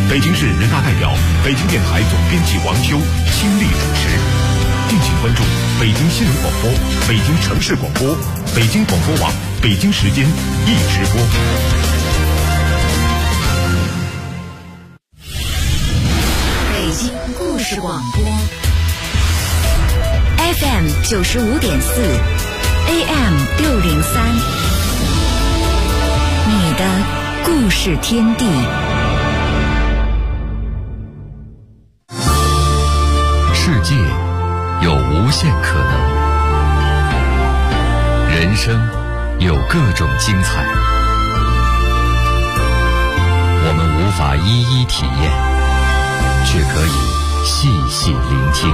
北京市人大代表、北京电台总编辑王秋倾力主持。敬请关注北京新闻广播、北京城市广播、北京广播网北京时间易直播。 北京故事广播 FM 95.4 AM 603，你的故事天地。 世界有无限可能，人生有各种精彩，我们无法一一体验，却可以细细聆听，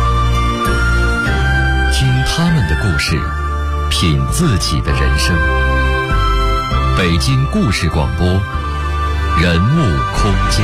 听他们的故事，品自己的人生。北京故事广播，人物空间。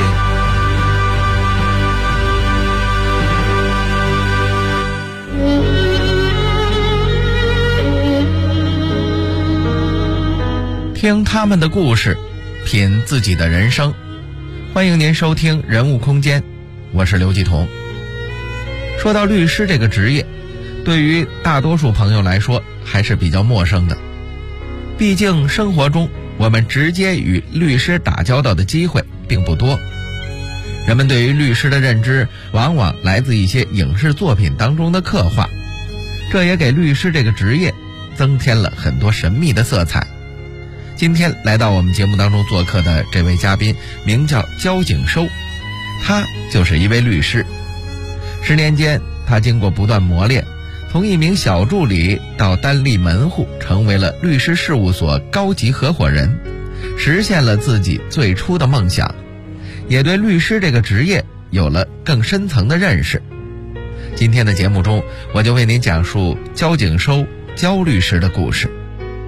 听他们的故事，品自己的人生。欢迎您收听人物空间，我是刘继彤。说到律师这个职业，对于大多数朋友来说还是比较陌生的，毕竟生活中我们直接与律师打交道的机会并不多。人们对于律师的认知往往来自一些影视作品当中的刻画，这也给律师这个职业增添了很多神秘的色彩。今天来到我们节目当中做客的这位嘉宾名叫焦景收，他就是一位律师。10年间，他经过不断磨练，从一名小助理到单立门户，成为了律师事务所高级合伙人，实现了自己最初的梦想，也对律师这个职业有了更深层的认识。今天的节目中，我就为您讲述焦景收焦律师的故事。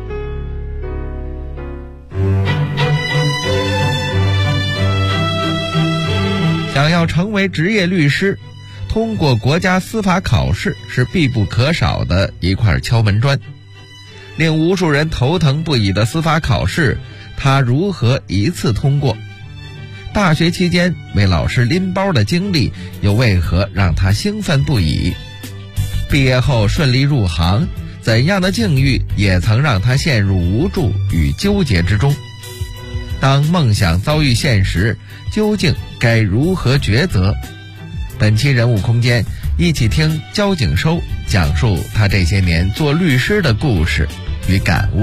想要成为职业律师，通过国家司法考试是必不可少的一块敲门砖。令无数人头疼不已的司法考试，他如何一次通过？大学期间为老师拎包的经历又为何让他兴奋不已？毕业后顺利入行，怎样的境遇也曾让他陷入无助与纠结之中？当梦想遭遇现实，究竟该如何抉择？本期人物空间，一起听焦景收讲述他这些年做律师的故事与感悟。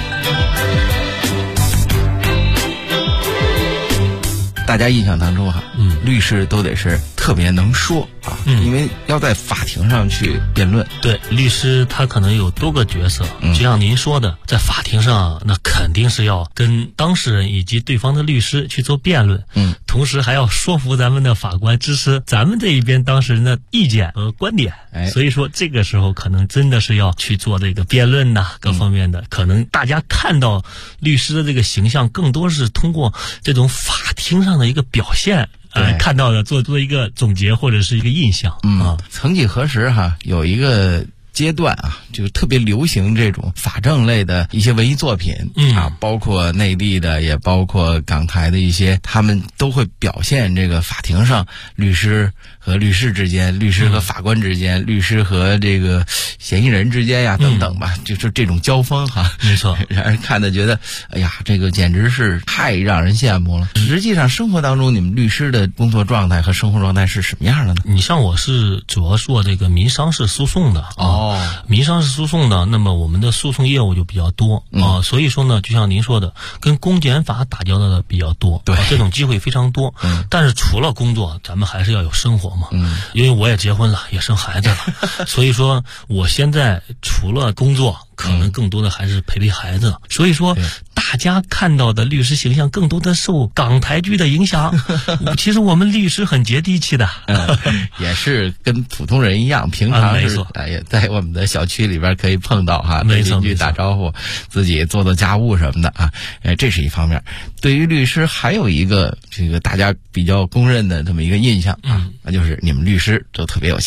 大家印象当中律师都得是特别能说啊，因为要在法庭上去辩论。 对，律师他可能有多个角色，就像您说的，在法庭上那肯定是要跟当事人以及对方的律师去做辩论，同时还要说服咱们的法官支持咱们这一边当事人的意见和观点。所以说这个时候可能真的是要去做这个辩论呐，各方面的。可能大家看到律师的这个形象，更多是通过这种法庭上的一个表现看到的，做一个总结或者是一个印象。 曾几何时有一个阶段就特别流行这种法政类的一些文艺作品包括内地的，也包括港台的一些，他们都会表现这个法庭上律师和律师之间，律师和法官之间，律师和这个嫌疑人之间呀等等吧，就是这种交锋没错， 让人看得觉得哎呀，这个简直是太让人羡慕了。实际上生活当中，你们律师的工作状态和生活状态是什么样的呢？ 你像我是主要做这个民商事诉讼的民商事诉讼呢，那么我们的诉讼业务就比较多所以说呢，就像您说的，跟公检法打交道的比较多，对，这种机会非常多。但是除了工作，咱们还是要有生活嘛。因为我也结婚了，也生孩子了，所以说我现在除了工作，可能更多的还是陪孩子。所以说大家看到的律师形象更多的受港台剧的影响。其实我们律师很接地气的， 也是跟普通人一样，平常是也在我们的小区里边可以碰到跟邻居打招呼，自己做做家务什么的这是一方面。对于律师还有一个这个大家比较公认的这么一个印象那就是你们律师都特别有钱。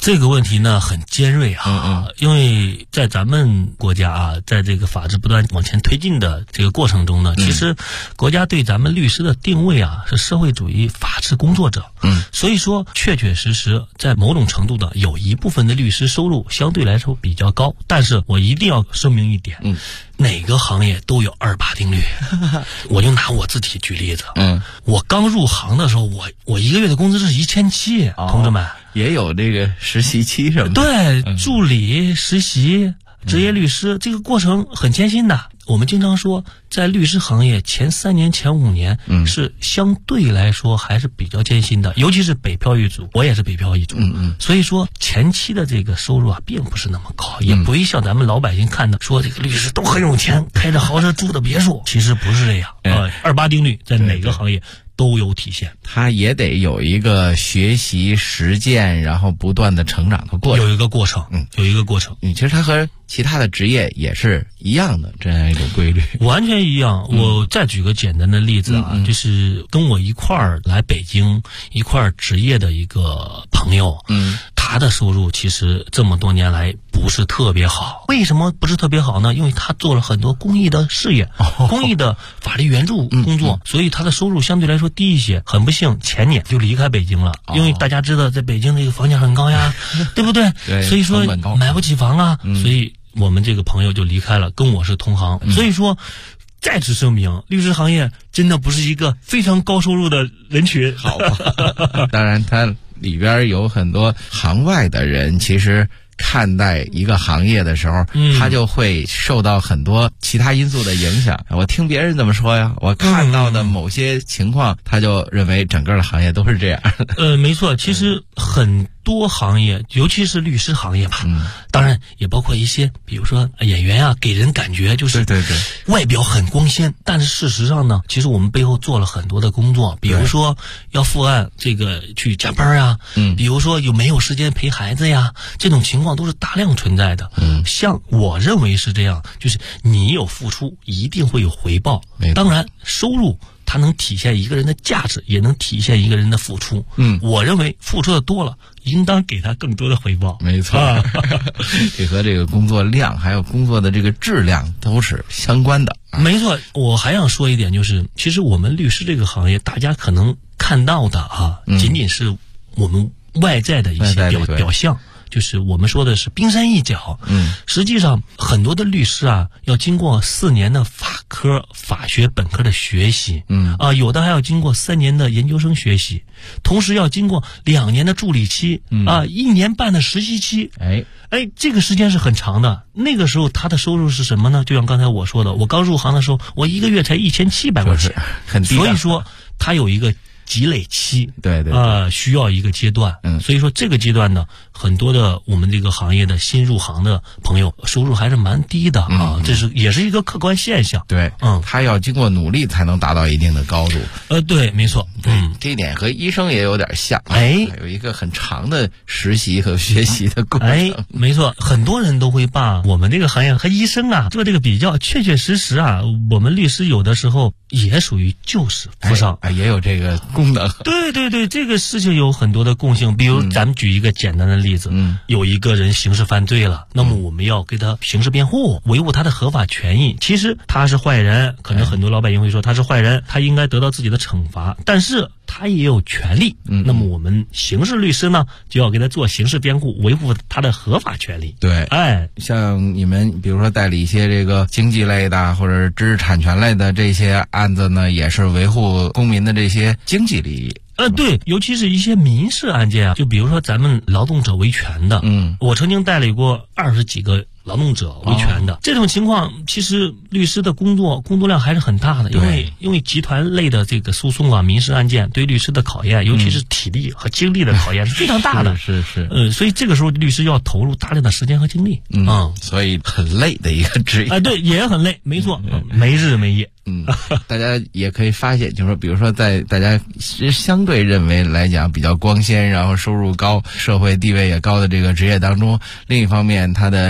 这个问题呢很尖锐啊，因为在咱们国家啊，在这个法治不断往前推进的这个过程中呢，其实国家对咱们律师的定位啊是社会主义法治工作者。所以说确确实实在某种程度的有一部分的律师收入相对来说比较高，但是我一定要声明一点，哪个行业都有2·8定律。我就拿我自己举例子，我刚入行的时候，我一个月的工资是1700，同志们。 也有这个实习期什么的。 对，助理、实习、职业律师，这个过程很艰辛的。我们经常说，在律师行业前3年、前5年是相对来说还是比较艰辛的，尤其是北漂一族，我也是北漂一族。所以说前期的这个收入啊，并不是那么高，也不会像咱们老百姓看的说这个律师都很有钱，开着豪车住的别墅，其实不是这样。2·8定律在哪个行业都有体现， 他也得有一个学习实践，然后不断的成长的过程， 有一个过程，有一个过程。 其实他和其他的职业也是一样的，这样一种规律， 完全一样。我再举个简单的例子啊，就是跟我一块儿来北京一块儿职业的一个朋友，他的收入其实这么多年来不是特别好。为什么不是特别好呢？因为他做了很多公益的事业，公益的法律援助工作，所以他的收入相对来说低一些。很不幸，前年就离开北京了，因为大家知道在北京这个房价很高呀，对不对？所以说买不起房啊，所以我们这个朋友就离开了，跟我是同行。所以说再次声明，律师行业真的不是一个非常高收入的人群。 好吧，当然它里边有很多行外的人，其实看待一个行业的时候，他就会受到很多其他因素的影响。我听别人怎么说呀，我看到的某些情况，他就认为整个的行业都是这样。 没错，其实很多行业，尤其是律师行业吧，当然也包括一些，比如说演员啊，给人感觉就是外表很光鲜，但是事实上呢，其实我们背后做了很多的工作，比如说要负案这个去加班啊，比如说有没有时间陪孩子呀，这种情况都是大量存在的。像我认为是这样，就是你有付出，一定会有回报。当然，收入它能体现一个人的价值，也能体现一个人的付出。我认为付出的多了，应当给他更多的回报。 没错，这和这个工作量还有工作的这个质量都是相关的。 没错，我还想说一点，就是其实我们律师这个行业，大家可能看到的啊，仅仅是我们外在的一些表象。就是我们说的是冰山一角，实际上很多的律师啊，要经过4年的法科法学本科的学习，有的还要经过3年的研究生学习，同时要经过2年的助理期，1年半的实习期，这个时间是很长的。那个时候他的收入是什么呢？就像刚才我说的，我刚入行的时候，我一个月才1700块钱， 很低。 所以说他有一个积累期， 对， 需要一个阶段，所以说这个阶段呢，很多的我们这个行业的新入行的朋友收入还是蛮低的啊，这是也是一个客观现象。 对，他要经过努力才能达到一定的高度。 对，没错， 这一点和医生也有点像，有一个很长的实习和学习的过程。 没错，很多人都会把我们这个行业和医生啊做这个比较，确确实实啊，我们律师有的时候也属于救死扶伤， 也有这个功能。 对，这个事情有很多的共性。比如咱们举一个简单的例子，有一个人刑事犯罪了，那么我们要给他刑事辩护，维护他的合法权益。其实他是坏人，可能很多老百姓会说他是坏人，他应该得到自己的惩罚，但是他也有权利。那么我们刑事律师呢，就要给他做刑事辩护，维护他的合法权利。 对，像你们比如说代理一些这个经济类的或者知识产权类的这些案子呢，也是维护公民的这些经济利益。 对，尤其是一些民事案件啊，就比如说咱们劳动者维权的，我曾经代理过20几个劳动者维权的，这种情况其实律师的工作量还是很大的，因为集团类的这个诉讼啊，民事案件对律师的考验，尤其是体力和精力的考验是非常大的。 是， 所以这个时候律师要投入大量的时间和精力， 所以很累的一个职业。 对，也很累，没错，没日没夜。 大家也可以发现，就是说，比如说在大家相对认为来讲比较光鲜，然后收入高、社会地位也高的这个职业当中，另一方面他的健康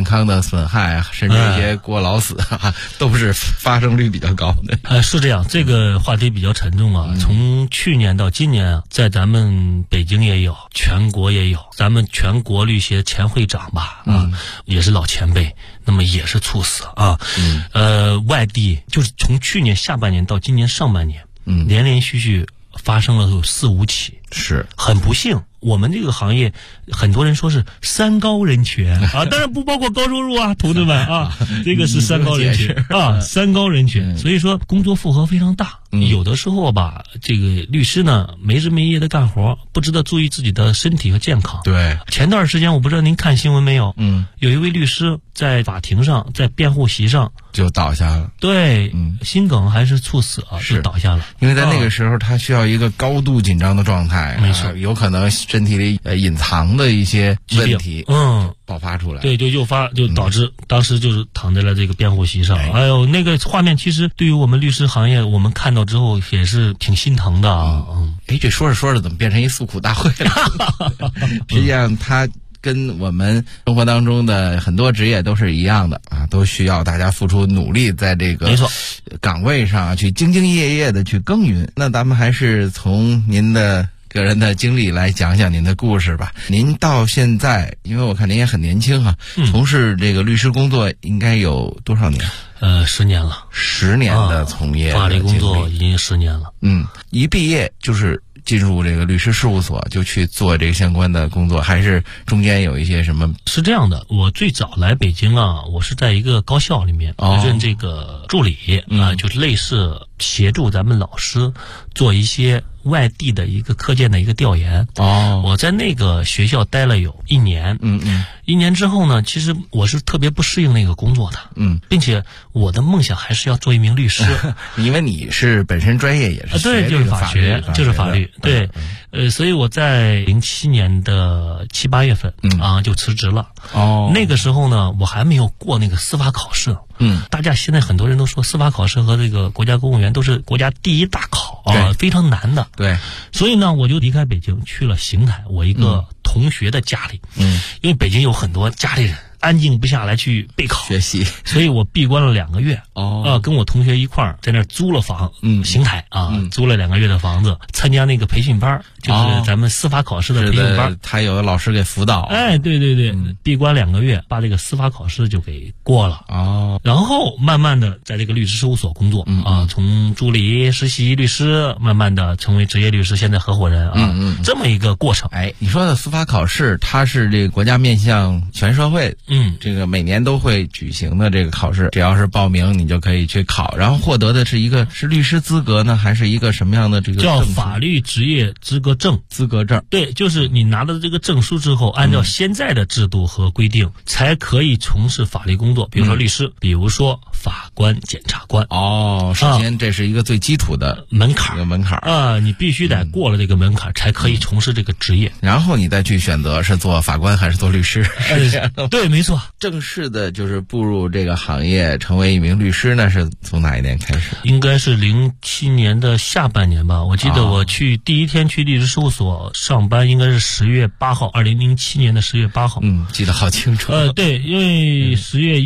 康的损害，甚至一些过劳死都是发生率比较高的。 是这样，这个话题比较沉重啊。从去年到今年啊，在咱们北京也有，全国也有，咱们全国律协前会长吧，也是老前辈，那么也是猝死啊。外地就是从去年下半年到今年上半年，连连续续发生了有4、5起， 是很不幸。我们这个行业，很多人说是3高人群啊，当然不包括高收入啊，同志们啊，这个是3高人群啊，3高人群。所以说工作负荷非常大，有的时候吧，这个律师呢没日没夜的干活，不知道注意自己的身体和健康。 对， 前段时间我不知道您看新闻没有，有一位律师在法庭上，在辩护席上就倒下了。 对，心梗还是猝死啊，就倒下了。 因为在那个时候，他需要一个高度紧张的状态， 没错， 有可能身体里隐藏的一些问题，爆发出来， 对，就导致当时就是躺在了这个辩护席上。哎呦，那个画面其实对于我们律师行业，我们看到之后也是挺心疼的啊。 这说着说着怎么变成一诉苦大会了？实际上他跟我们生活当中的很多职业都是一样的啊，都需要大家付出努力，在这个岗位上去兢兢业业的去耕耘。那咱们还是从您的个人的经历来讲讲您的故事吧。您到现在，因为我看您也很年轻从事这个律师工作应该有多少年 ？10年了 ，10年的从业法律工作已经10年了。 一毕业就是进入这个律师事务所就去做这个相关的工作，还是中间有一些什么？ 是这样的，我最早来北京啊，我是在一个高校里面任这个助理就是类似协助咱们老师做一些外地的一个课件的一个调研。我在那个学校待了有1年。1年之后呢，其实我是特别不适应那个工作的。并且我的梦想还是要做一名律师。 因为你是本身专业也是对，就是法学，就是法律。对，所以我在07年的7、8月份就辞职了。那个时候呢，我还没有过那个司法考试。大家现在很多人都说司法考试和这个国家公务员都是国家第一大考非常难的。 对， 所以呢，我就离开北京去了邢台，我一个同学的家里。因为北京有很多家里人安静不下来去备考学习， 所以我闭关了2个月。跟我同学一块儿在那儿租了房，邢台租了2个月的房子，参加那个培训班，就是咱们司法考试的培训班。 他有老师给辅导。 对，闭关2个月，把这个司法考试就给过了。然后慢慢的在这个律师事务所工作从助理、实习律师，慢慢的成为职业律师，现在合伙人这么一个过程。 你说的司法考试，它是这个国家面向全社会。这个每年都会举行的这个考试，只要是报名你就可以去考，然后获得的是律师资格呢，还是一个什么样的这个叫法律职业资格证？ 资格证。对， 就是你拿了这个证书之后，按照现在的制度和规定，才可以从事法律工作，比如说律师，比如说法官、检察官。 首先这是一个最基础的门槛，你必须得过了这个门槛，才可以从事这个职业。 然后你再去选择是做法官还是做律师。 对，没错。 正式的就是步入这个行业，成为一名律师呢，是从哪一年开始？ 应该是07年的下半年吧。我记得我第一天去律师事务所上班，应该是10月8号，2007年的10月8号。 记得好清楚。 对，因为10月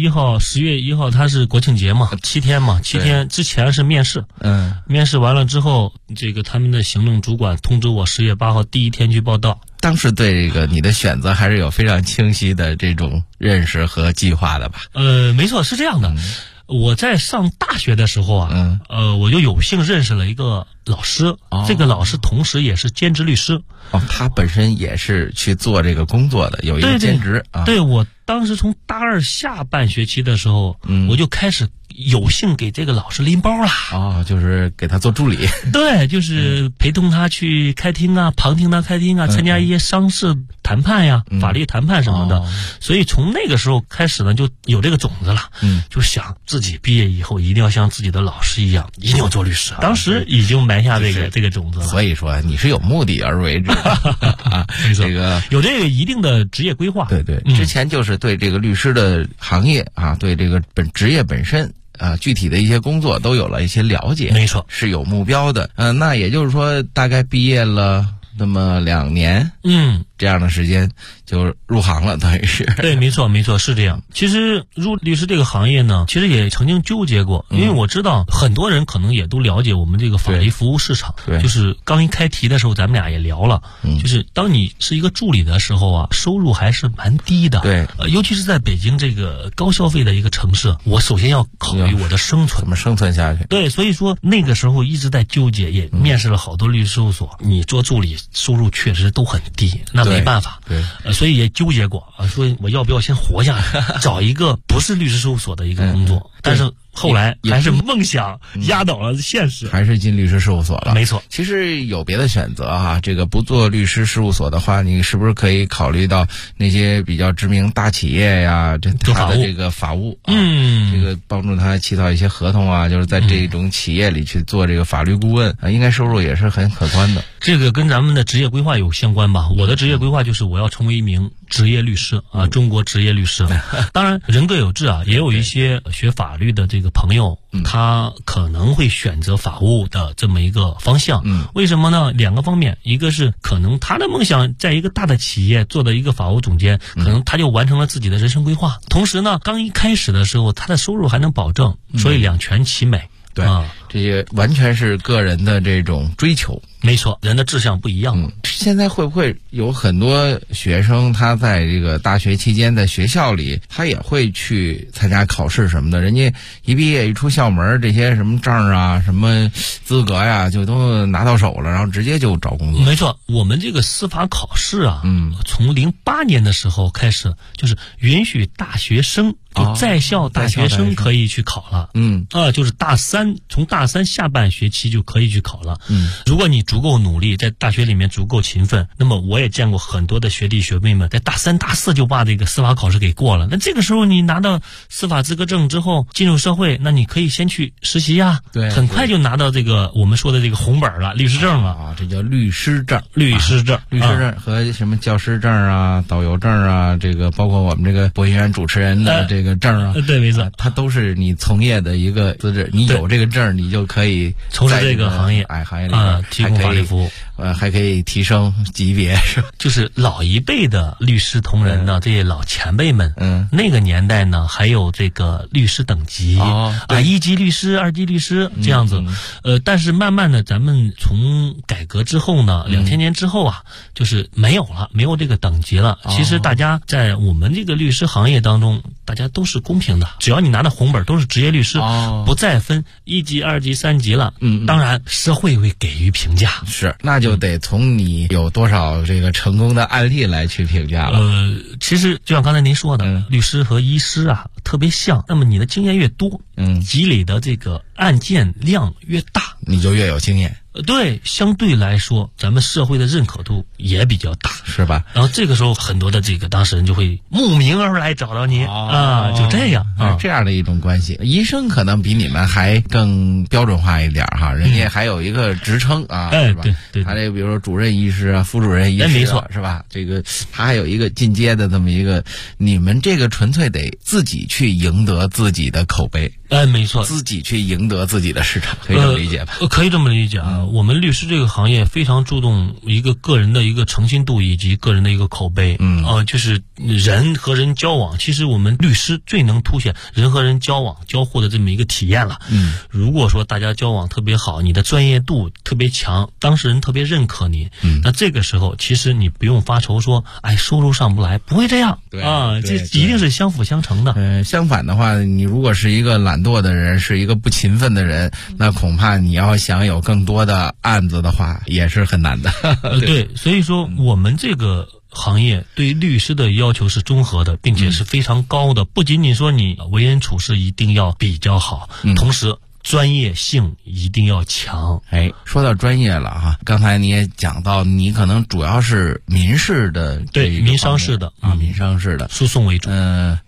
1号它是国庆节嘛，7天嘛，7天之前是面试。面试完了之后，这个他们的行政主管通知我10月8号第一天去报道。 当时对这个你的选择还是有非常清晰的这种认识和计划的吧？ 没错，是这样的。我在上大学的时候我就有幸认识了一个老师。这个老师同时也是兼职律师。 他本身也是去做这个工作的，有一个兼职。 对，我当时从大2下半学期的时候，我就开始有幸给这个老师拎包了。 就是给他做助理。 对，就是陪同他去开庭旁听他开庭参加一些商事谈判呀、法律谈判什么的。所以从那个时候开始呢，就有这个种子了。就想自己毕业以后一定要像自己的老师一样，一定要做律师。当时已经埋下这个种子了。 所以说你是有目的而为之。这个有这个一定的职业规划。 对，之前就是对这个律师的行业对这个职业本身具体的一些工作都有了一些了解。 没错， 是有目标的。那也就是说大概毕业了那么2年。 这样的时间就入行了，等于是。 对，没错，是这样。其实入律师这个行业呢，其实也曾经纠结过，因为我知道很多人可能也都了解我们这个法律服务市场。 对， 就是刚一开题的时候，咱们俩也聊了，就是当你是一个助理的时候啊，收入还是蛮低的。 对， 尤其是在北京这个高消费的一个城市，我首先要考虑我的生存， 怎么生存下去。 对，所以说那个时候一直在纠结，也面试了好多律师事务所，你做助理收入确实都很低，那没办法。 对， 所以也纠结过啊，说我要不要先活下来，找一个不是律师事务所的一个工作，但是后来还是梦想压倒了现实， 还是进律师事务所了。 没错， 其实有别的选择啊，这个不做律师事务所的话，你是不是可以考虑到那些比较知名大企业呀，他的这个法务，这个帮助他起草一些合同啊，就是在这种企业里去做这个法律顾问啊，应该收入也是很可观的。 这个跟咱们的职业规划有相关吧？我的职业规划就是我要成为一名职业律师啊，中国职业律师。当然人各有志啊，也有一些学法律的这个朋友，他可能会选择法务的这么一个方向。为什么呢？两个方面，一个是可能他的梦想在一个大的企业做的一个法务总监，可能他就完成了自己的人生规划。同时呢，刚一开始的时候，他的收入还能保证，所以两全其美。 对，这些完全是个人的这种追求。 没错，人的志向不一样。 现在会不会有很多学生他在这个大学期间在学校里，他也会去参加考试什么的？人家一毕业一出校门，这些什么证啊、什么资格呀，就都拿到手了，然后直接就找工作。 没错，我们这个司法考试啊，从08年的时候开始，就是允许大学生就在校大学生可以去考了。就是从大三下半学期就可以去考了。如果你足够努力，在大学里面足够勤奋，那么我也见过很多的学弟学妹们在大三大四就把这个司法考试给过了。那这个时候你拿到司法资格证之后进入社会，那你可以先去实习呀， 对， 很快就拿到这个我们说的这个红本了，律师证了。 这叫律师证。 律师证和什么教师证啊、导游证啊，这个包括我们这个播音员主持人的这个证啊， 对，没错， 它都是你从业的一个资质。你有这个证，你就可以从事这个行业里边提供法律服务。 还可以提升级别，是吧？ 就是老一辈的律师同仁呢，这些老前辈们，那个年代呢，还有这个律师等级1级律师、2级律师这样子。但是慢慢的，咱们从改革之后呢，2000年之后啊，就是没有这个等级了。其实大家在我们这个律师行业当中，大家都是公平的，只要你拿到红本，都是职业律师，不再分1级、2级、3级了。当然社会会给予评价， 是那就得从你有多少这个成功的案例来去评价了。 其实就像刚才您说的，律师和医师啊特别像。那么你的经验越多，积累的这个案件量越大， 你就越有经验。 对，相对来说，咱们社会的认可度也比较大， 是吧？ 然后这个时候，很多的这个当事人就会慕名而来找到你就这样这样的一种关系。医生可能比你们还更标准化一点哈，人家还有一个职称是吧？对，他这比如说主任医师啊、副主任医师没错， 是吧？这个他还有一个进阶的这么一个，你们这个纯粹得自己去赢得自己的口碑。 没错， 自己去赢得自己的市场，可以这么理解吧？ 可以这么理解啊。我们律师这个行业非常注重一个个人的一个诚信度以及个人的一个口碑。就是人和人交往，其实我们律师最能凸显人和人交往交互的这么一个体验了。如果说大家交往特别好，你的专业度特别强，当事人特别认可你，那这个时候其实你不用发愁说，收入上不来，不会这样。这一定是相辅相成的。 相反的话，你如果是一个懒惰的人，是一个不勤奋的人，那恐怕你要想有更多的案子的话，也是很难的。 对，所以说我们这个行业对律师的要求是综合的，并且是非常高的。不仅仅说你为人处事一定要比较好，同时专业性一定要强。 说到专业了哈，刚才你也讲到，你可能主要是民事的， 对，民商事的民商事的诉讼为主。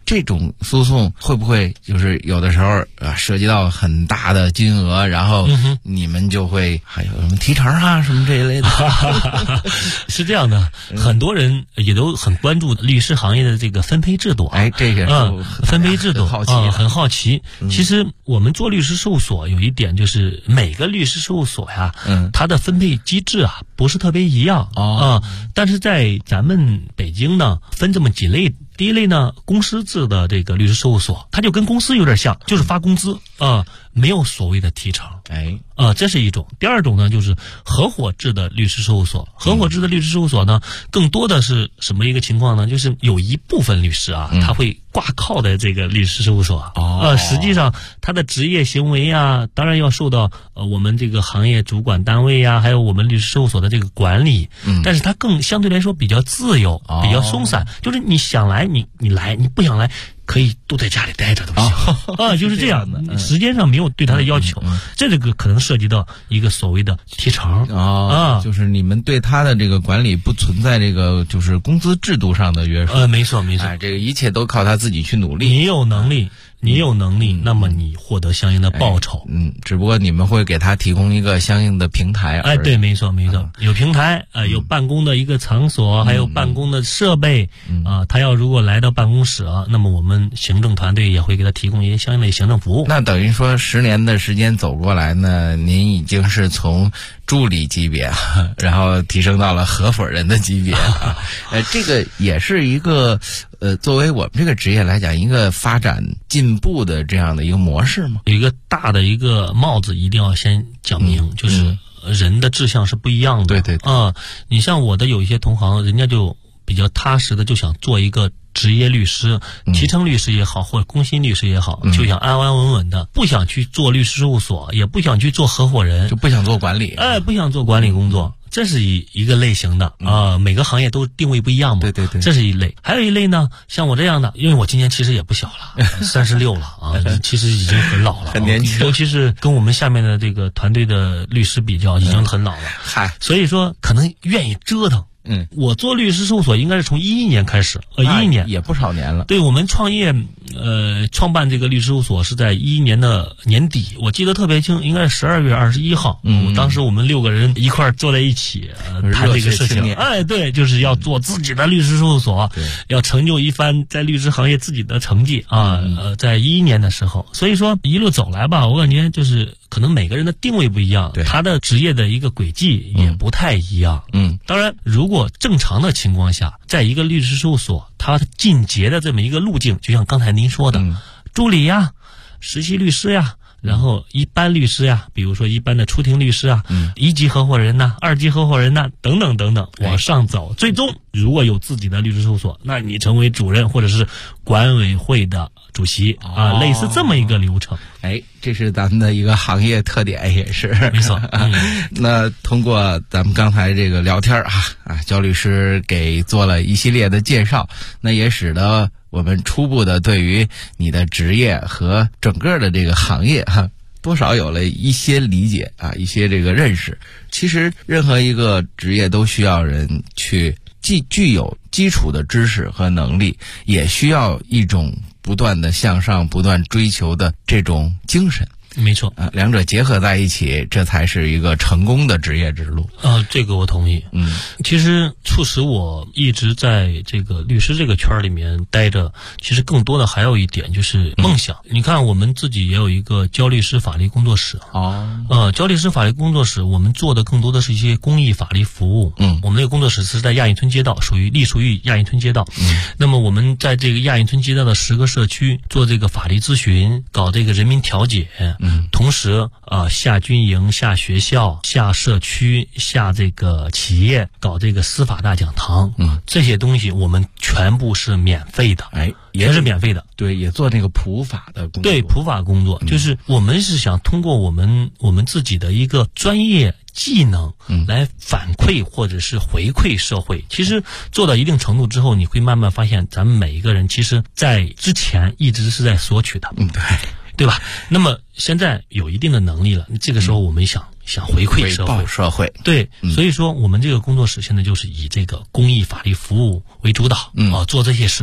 这种诉讼会不会就是有的时候涉及到很大的金额，然后你们就会还有什么提成啊什么这一类的？ 是这样的，很多人也都很关注律师行业的这个分配制度。 这个分配制度很好奇。其实我们做律师事务所有一点就是每个律师事务所呀，它的分配机制不是特别一样但是在咱们北京呢，分这么几类。第一类呢，公司制的这个律师事务所，它就跟公司有点像，就是发工资没有所谓的提成。这是一种。第二种呢，就是合伙制的律师事务所。合伙制的律师事务所呢，更多的是什么一个情况呢？就是有一部分律师他会挂靠在这个律师事务所。实际上他的职业行为当然要受到我们这个行业主管单位还有我们律师事务所的这个管理。但是他更相对来说比较自由，比较松散，就是你想来你来，你不想来可以都在家里待着都行就是这样的。时间上没有对他的要求，这个可能涉及到一个所谓的提成就是你们对他的这个管理不存在这个就是工资制度上的约束。 没错， 这个一切都靠他自己去努力。 你有能力，那么你获得相应的报酬。 只不过你们会给他提供一个相应的平台。 对，没错，有平台有办公的一个场所，还有办公的设备他要如果来到办公室那么我们行政团队也会给他提供一些相应的行政服务。 那等于说10年的时间走过来呢，您已经是从助理级别然后提升到了合伙人的级别这个也是一个作为我们这个职业来讲一个发展进步的这样的一个模式吗？ 有一个大的一个帽子一定要先讲明，就是人的志向是不一样的。 对你像我的有一些同行，人家就比较踏实的就想做一个职业律师，提成律师也好，或者工薪律师也好，就想安安稳稳的，不想去做律师事务所，也不想去做合伙人， 就不想做管理。 不想做管理工作。这是一个类型的每个行业都定位不一样嘛。 对， 这是一类。还有一类呢，像我这样的，因为我今年其实也不小了，36了其实已经很老了， 很年轻。 尤其是跟我们下面的这个团队的律师比较，已经很老了。所以说可能愿意折腾。我做律师事务所应该是从11年开始，11年也不少年了。 对，我们创业创办这个律师事务所是在11年的年底，我记得特别清，应该是12月21号。当时我们6个人一块坐在一起谈这个事情。对，就是要做自己的律师事务所，要成就一番在律师行业自己的成绩在11年的时候。所以说一路走来吧，我感觉就是可能每个人的定位不一样，他的职业的一个轨迹也不太一样。当然如果正常的情况下，在一个律师事务所，他进阶的这么一个路径，就像刚才您说的，助理实习律师然后一般律师比如说一般的出庭律师1级合伙人2级合伙人等等等等往上走，最终如果有自己的律师事务所，那你成为主任或者是管委会的主席类似这么一个流程。 这是咱们的一个行业特点，也是没错。 那通过咱们刚才这个聊天焦律师给做了一系列的介绍，那也使得我们初步的对于你的职业和整个的这个行业多少有了一些理解一些这个认识。其实任何一个职业都需要人去既具有基础的知识和能力，也需要一种不断的向上、不断追求的这种精神。 没错， 两者结合在一起，这才是一个成功的职业之路。 这个我同意。其实促使我一直在这个律师这个圈里面待着，其实更多的还有一点就是梦想。你看，我们自己也有一个焦律师法律工作室。焦律师法律工作室，我们做的更多的是一些公益法律服务。我们那个工作室是在亚运村街道，隶属于亚运村街道。那么我们在这个亚运村街道的10个社区做这个法律咨询，搞这个人民调解。同时下军营、下学校、下社区、下这个企业，搞这个司法大讲堂。这些东西我们全部是免费的。也是免费的。 对，也做那个普法的工作。 对，普法工作，就是我们是想通过我们自己的一个专业技能来反馈或者是回馈社会。其实做到一定程度之后，你会慢慢发现咱们每一个人其实在之前一直是在索取的。对吧？那么现在有一定的能力了，这个时候我们想回馈社会。 对，所以说我们这个工作室现在就是以这个公益法律服务为主导做这些事情。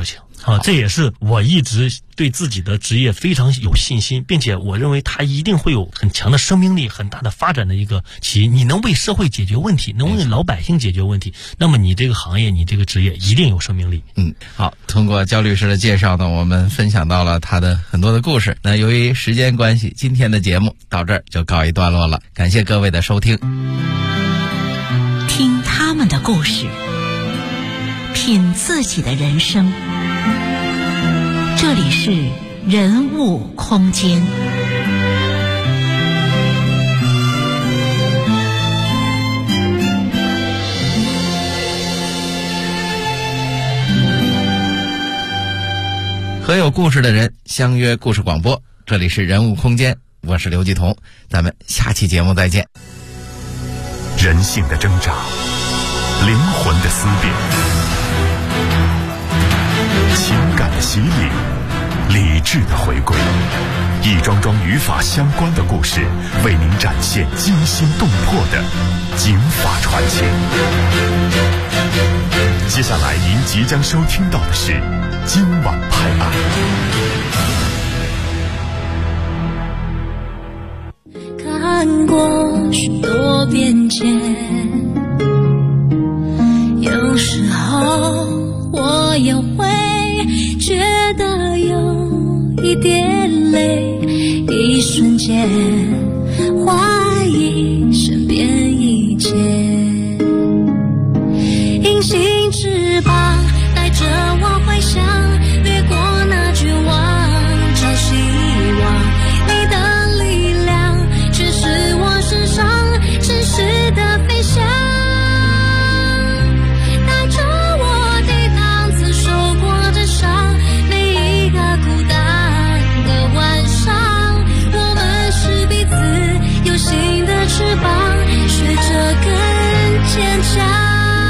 这也是我一直对自己的职业非常有信心，并且我认为它一定会有很强的生命力、很大的发展的一个企业。你能为社会解决问题，能为老百姓解决问题，那么你这个行业、你这个职业一定有生命力。 好，通过焦律师的介绍呢，我们分享到了他的很多的故事。那由于时间关系，今天的节目到这儿就告一段落了。感谢各位的收听。 听他们的故事，品自己的人生。这里是人物空间。 和有故事的人相约故事广播，这里是人物空间，我是刘继彤，咱们下期节目再见。 人性的挣扎，灵魂的思辨，情感的洗礼，理智的回归，一桩桩与法相关的故事，为您展现惊心动魄的警法传奇。接下来您即将收听到的是今晚拍案。 看过许多变迁，有时候我也会觉得有一点累，一瞬间怀疑身边一切。隐形翅膀带着我回想，掠过那绝望，找希望。你的力量却是我身上真实的飞翔，带着我抵挡曾受过的伤。每一个孤单的晚上，我们是彼此有形的翅膀，学着更坚强。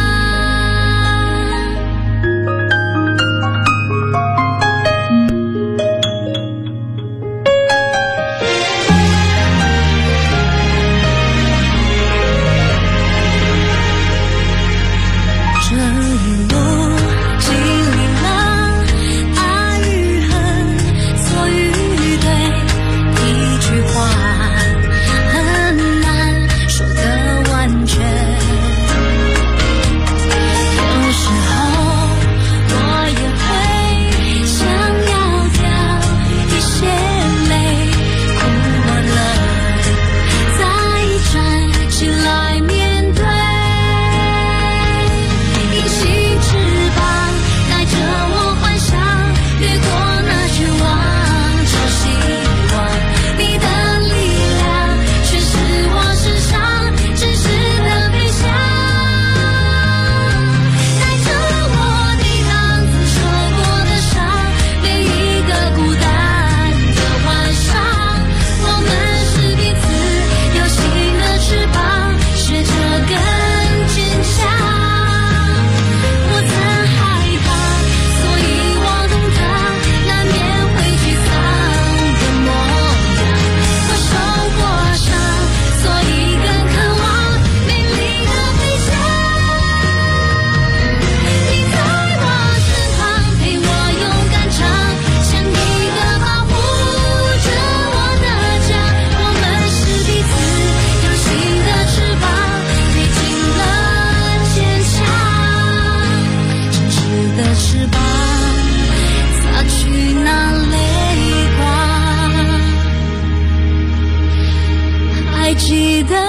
记得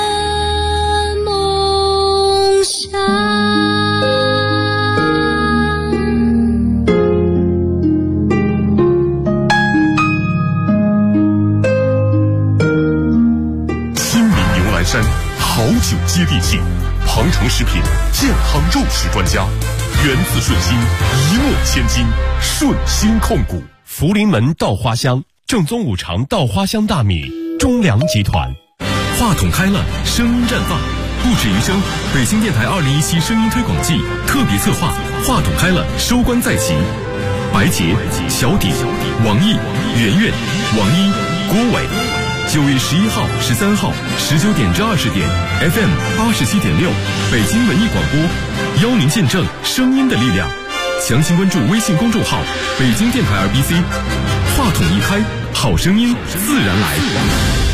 梦想。 新民牛栏山好酒接地气，庞城食品健康肉食专家，源自顺心，一诺千金，顺心控股。 福临门稻花香，正宗五常稻花香大米，中粮集团。 话筒开了，声音绽放，不止于声。北京电台2017声音推广季特别策划，话筒开了，收官在即。白洁、小鼎、王毅、圆圆、王一、郭伟。9月11号、13号19点至20点 FM87.6，北京文艺广播，邀您见证声音的力量。 详情关注微信公众号北京电台 RBC， 话筒一开，好声音自然来。